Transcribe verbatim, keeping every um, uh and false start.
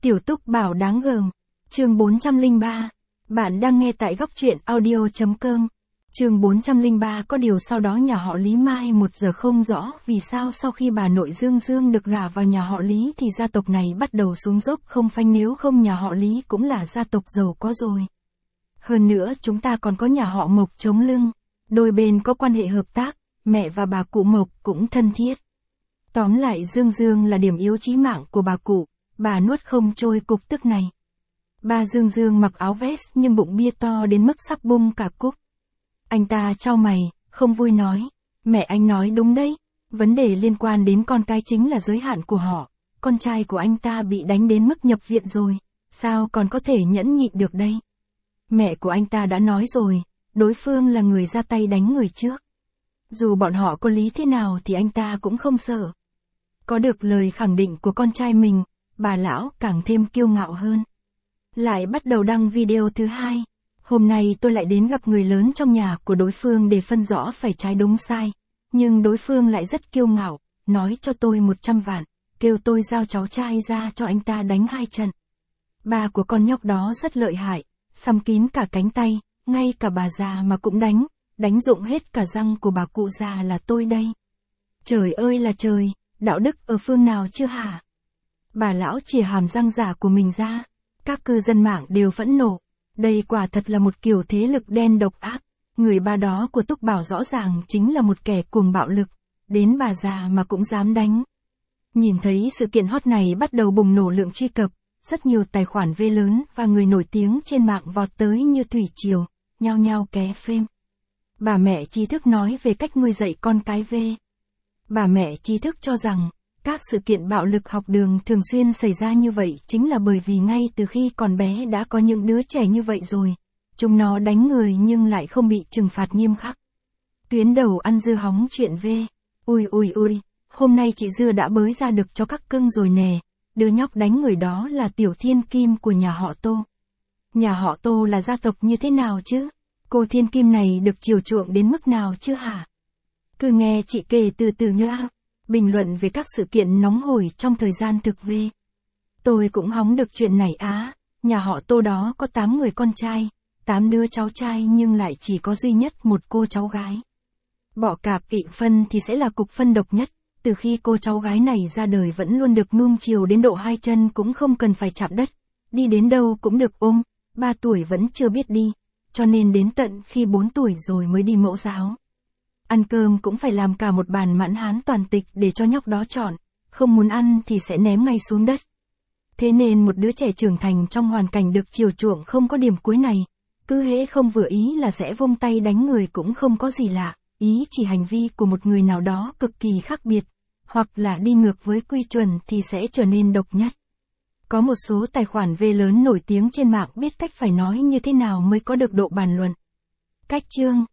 Tiểu Túc Bảo đáng gờm. Chương bốn trăm lẻ ba. Bạn đang nghe tại góc truyện audio chấm com. Chương bốn trăm lẻ ba. Có điều sau đó nhà họ Lý mai một giờ không rõ vì sao sau khi bà nội Dương Dương được gả vào nhà họ Lý thì gia tộc này bắt đầu xuống dốc không phanh, nếu không nhà họ Lý cũng là gia tộc giàu có rồi. Hơn nữa chúng ta còn có nhà họ Mộc chống lưng. Đôi bên có quan hệ hợp tác, mẹ và bà cụ Mộc cũng thân thiết. Tóm lại Dương Dương là điểm yếu chí mạng của bà cụ, bà nuốt không trôi cục tức này. Ba Dương Dương mặc áo vest nhưng bụng bia to đến mức sắp bung cả cúc. Anh ta chau mày, không vui nói, mẹ anh nói đúng đấy, vấn đề liên quan đến con cái chính là giới hạn của họ, con trai của anh ta bị đánh đến mức nhập viện rồi, sao còn có thể nhẫn nhịn được đây. Mẹ của anh ta đã nói rồi, đối phương là người ra tay đánh người trước. Dù bọn họ có lý thế nào thì anh ta cũng không sợ. Có được lời khẳng định của con trai mình, bà lão càng thêm kiêu ngạo hơn. Lại bắt đầu đăng video thứ hai. Hôm nay tôi lại đến gặp người lớn trong nhà của đối phương để phân rõ phải trái đúng sai. Nhưng đối phương lại rất kiêu ngạo, nói cho tôi một trăm vạn, kêu tôi giao cháu trai ra cho anh ta đánh hai trận. Ba của con nhóc đó rất lợi hại, xăm kín cả cánh tay, ngay cả bà già mà cũng đánh, đánh rụng hết cả răng của bà cụ già là tôi đây. Trời ơi là trời, đạo đức ở phương nào chưa hả? Bà lão chìa hàm răng giả của mình ra. Các cư dân mạng đều phẫn nộ. Đây quả thật là một kiểu thế lực đen độc ác. Người ba đó của Túc Bảo rõ ràng chính là một kẻ cuồng bạo lực. Đến bà già mà cũng dám đánh. Nhìn thấy sự kiện hot này bắt đầu bùng nổ lượng truy cập. Rất nhiều tài khoản V lớn và người nổi tiếng trên mạng vọt tới như thủy triều, nhao nhao ké phêm. Bà mẹ tri thức nói về cách nuôi dạy con cái V. Bà mẹ tri thức cho rằng, các sự kiện bạo lực học đường thường xuyên xảy ra như vậy chính là bởi vì ngay từ khi còn bé đã có những đứa trẻ như vậy rồi. Chúng nó đánh người nhưng lại không bị trừng phạt nghiêm khắc. Tuyến đầu ăn dưa hóng chuyện V. Ui ui ui, hôm nay chị Dưa đã bới ra được cho các cưng rồi nè. Đứa nhóc đánh người đó là Tiểu Thiên Kim của nhà họ Tô. Nhà họ Tô là gia tộc như thế nào chứ? Cô Thiên Kim này được chiều chuộng đến mức nào chứ hả? Cứ nghe chị kể từ từ nha. Bình luận về các sự kiện nóng hổi trong thời gian thực V. Tôi cũng hóng được chuyện này á, nhà họ Tô đó có tám người con trai, tám đứa cháu trai nhưng lại chỉ có duy nhất một cô cháu gái. Bỏ cạp ị phân thì sẽ là cục phân độc nhất, từ khi cô cháu gái này ra đời vẫn luôn được nuông chiều đến độ hai chân cũng không cần phải chạm đất, đi đến đâu cũng được ôm, ba tuổi vẫn chưa biết đi, cho nên đến tận khi bốn tuổi rồi mới đi mẫu giáo. Ăn cơm cũng phải làm cả một bàn mãn hán toàn tịch để cho nhóc đó chọn, không muốn ăn thì sẽ ném ngay xuống đất. Thế nên một đứa trẻ trưởng thành trong hoàn cảnh được chiều chuộng không có điểm cuối này, cứ hễ không vừa ý là sẽ vung tay đánh người cũng không có gì lạ, ý chỉ hành vi của một người nào đó cực kỳ khác biệt, hoặc là đi ngược với quy chuẩn thì sẽ trở nên độc nhất. Có một số tài khoản V lớn nổi tiếng trên mạng biết cách phải nói như thế nào mới có được độ bàn luận. Cách chương